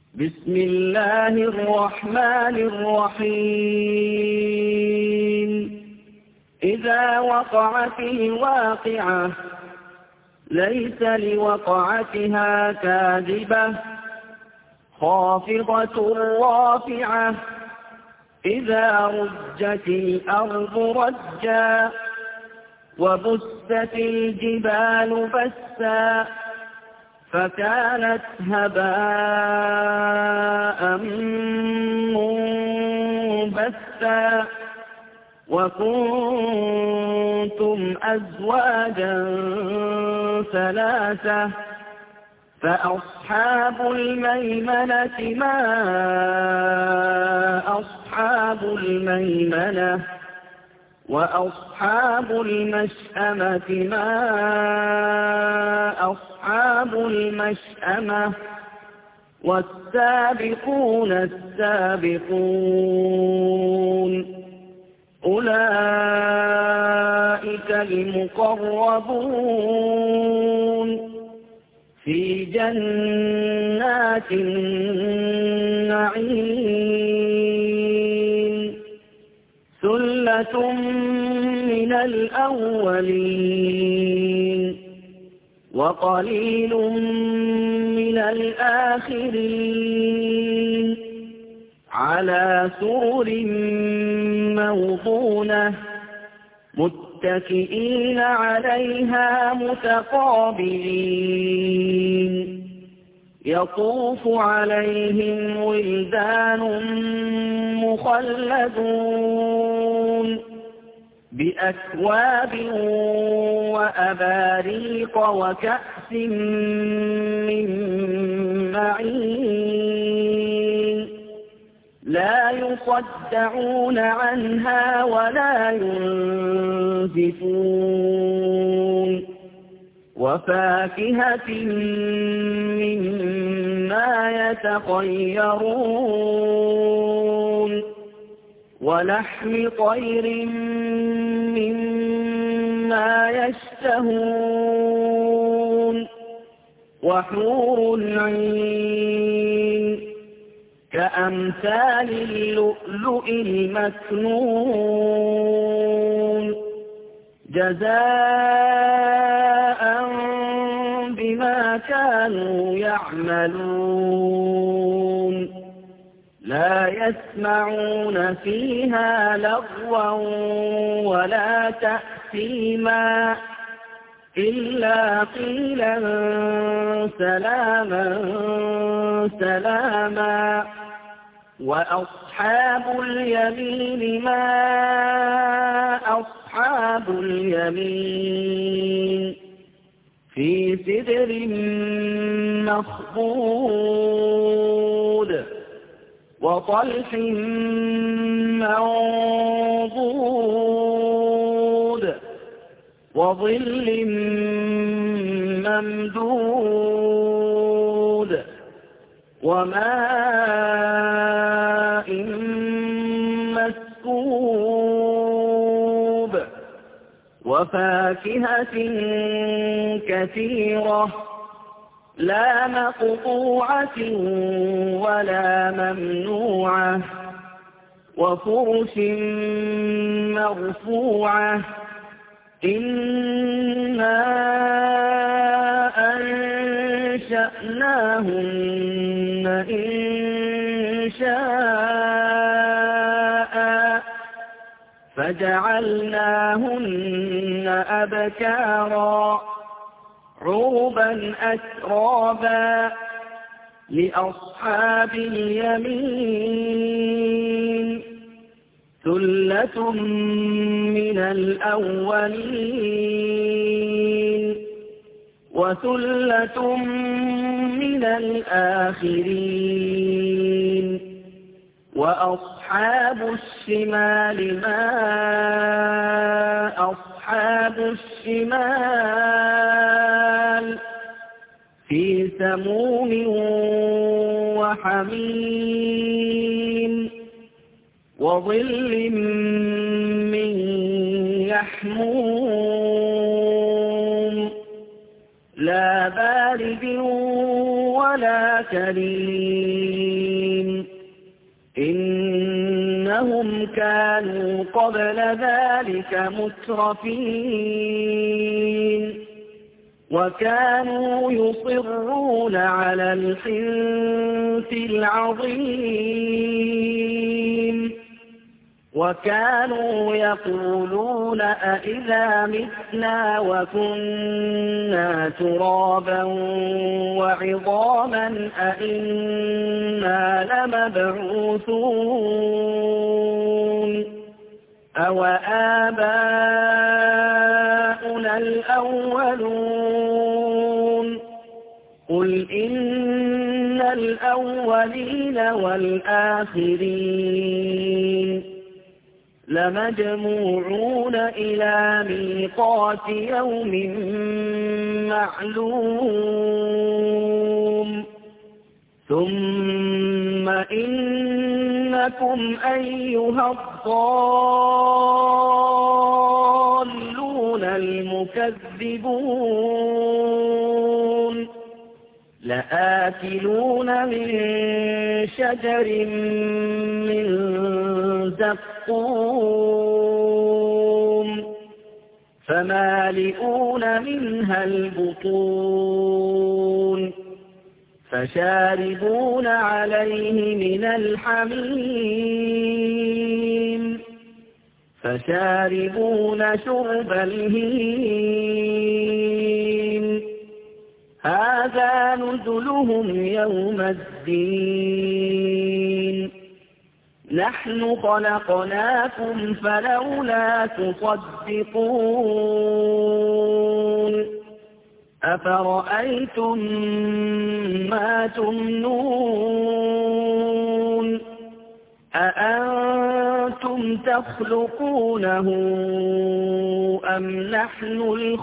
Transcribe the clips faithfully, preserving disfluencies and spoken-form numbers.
بسم الله الرحمن الرحيم إذا وقعت الواقعة ليس لوقعتها كاذبة خافضة رافعة إذا رجت الأرض رجا وبست الجبال بسا فكانت هباء منبثا وكنتم أزواجا ثلاثة فأصحاب الميمنة ما أصحاب الميمنة وأصحاب المشأمة ما أصحاب المشأمة والسابقون السابقون أولئك المقربون في جنات النعيم ثلة من الأولين وقليل من الآخرين على سرر موضونة متكئين عليها متقابلين يطوف عليهم ولدان مخلدون بأكواب وأباريق وكأس من معين لا يصدعون عنها ولا ينزفون وفاكهة مما يتخيرون ولحم طير مما يشتهون وحور عين كأمثال اللؤلؤ المكنون جزاء بما كانوا يعملون لا يسمعون فيها لغوا ولا تأثيما إلا قيلا سلاما سلاما وأصحاب اليمين ما أصحاب اليمين في سدر مخضود وطلح منضود وظل ممدود وماء مسكوب وفاكهة كثيرة لا مقطوعة ولا ممنوعة وفرش مرفوعة إنا أنشأناهن إن شاء فجعلناهن أبكارا عربا أترابا لأصحاب اليمين ثلة من الأولين وثلة من الآخرين وأصحاب الشمال ما أصحاب الشمال في سموم وحميم وظل من يحموم لا بارد ولا كريم إنهم كانوا قبل ذلك مترفين وكانوا يصرون على الحنث العظيم وكانوا يقولون أئذا متنا وكنا ترابا وعظاما أئنا لمبعوثون أو آباؤنا الأولون قل إن الأولين والآخرين لمجموعون إلى ميقات يوم معلوم ثم إنكم أيها الضالون المكذبون لآكلون من شجر من زقوم فمالئون منها البطون فشاربون عليه من الحميم فشاربون شرب الهيم هذا نزلهم يوم الدين نحن خلقناكم فلولا تصدقون أفرأيتم ما تمنون أأنتم تخلقونه أم نحن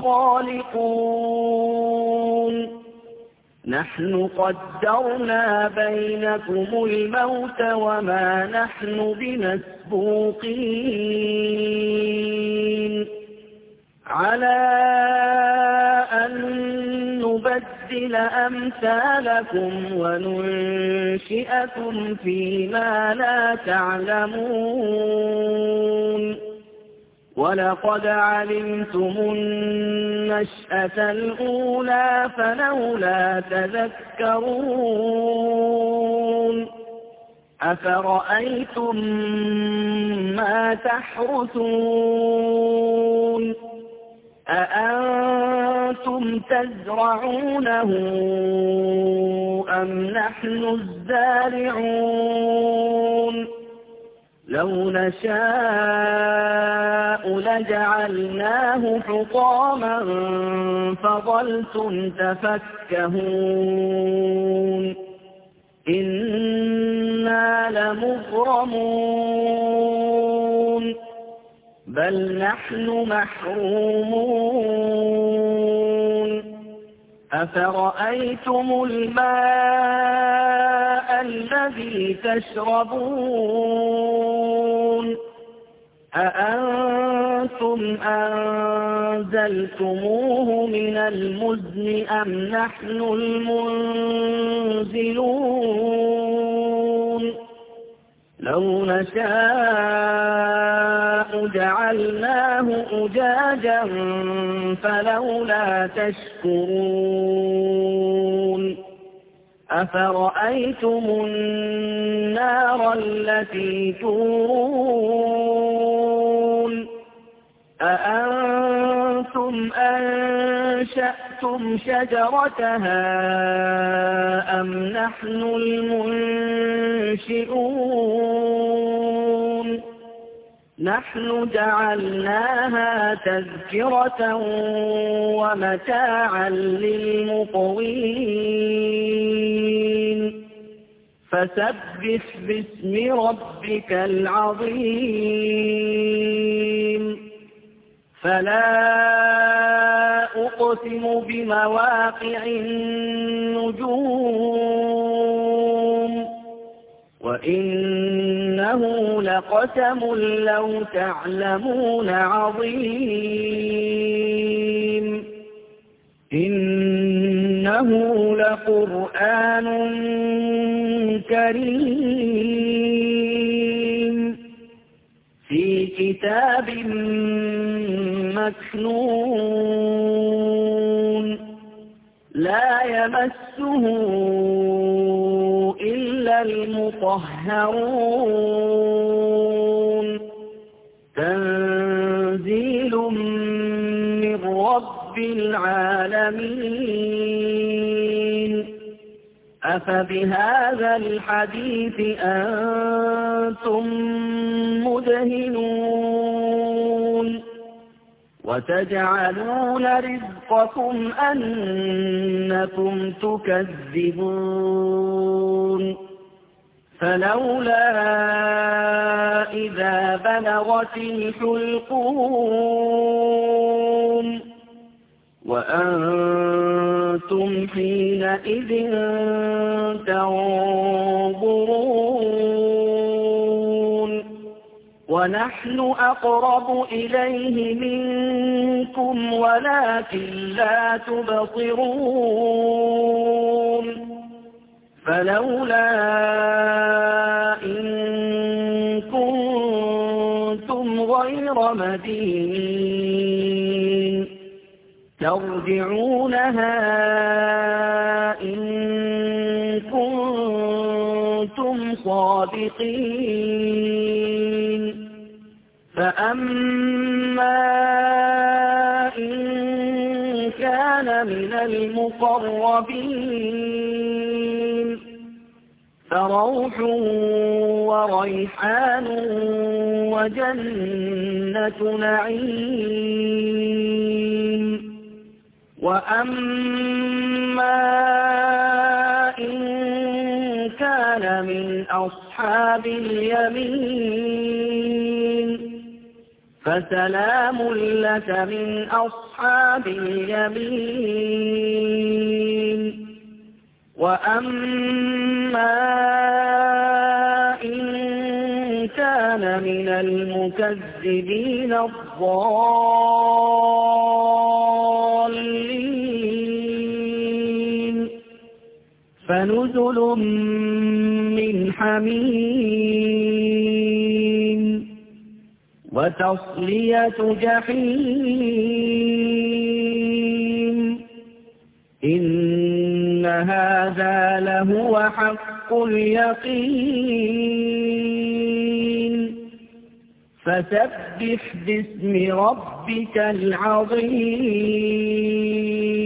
الخالقون نحن قدرنا بينكم الموت وما نحن بمسبوقين على أن نبدل أمثالكم وننشئكم فيما لا تعلمون ولقد علمتم النشأة الأولى فلولا تذكرون أفرأيتم ما تحرثون أأنتم تزرعونه أم نحن الزارعون لو نشاء لجعلناه حطاما فظلتم تفكهون إنا لمغرمون بل نحن محرومون أفرأيتم الماء الذي تشربون أأنتم أنزلتموه من المزن أم نحن المنزلون لو نشاء جعلناه أجاجا فلولا تشكرون أفرأيتم النار التي تورون أأنتم أنشأتم شجرتها أم نحن المنشئون نحن جعلناها تذكرة ومتاعا للمقوين فسبح باسم ربك العظيم فلا أقسم بمواقع النجوم وإنه لقسم لو تعلمون عظيم إنه إنه لقرآن كريم في كتاب مكنون لا يمسه إلا المطهرون تنزيل من رب العالمين أفبهذا الحديث أنتم مدهنون وتجعلون رزقكم أنكم تكذبون فلولا إذا بلغت الحلقوم وأنتم حينئذ تنظرون ونحن أقرب إليه منكم ولكن لا تبصرون فلولا إن كنتم غير مدينين ترجعونها إن كنتم صادقين فأما إن كان من المقربين فروح وريحان وجنة نعيم وأما إن كان من أصحاب اليمين فسلام لك من أصحاب اليمين وأما إن كان من المكذبين الضالين فنزل من حميم وتصلية جحيم إن هذا لهو حق اليقين فسبح باسم ربك العظيم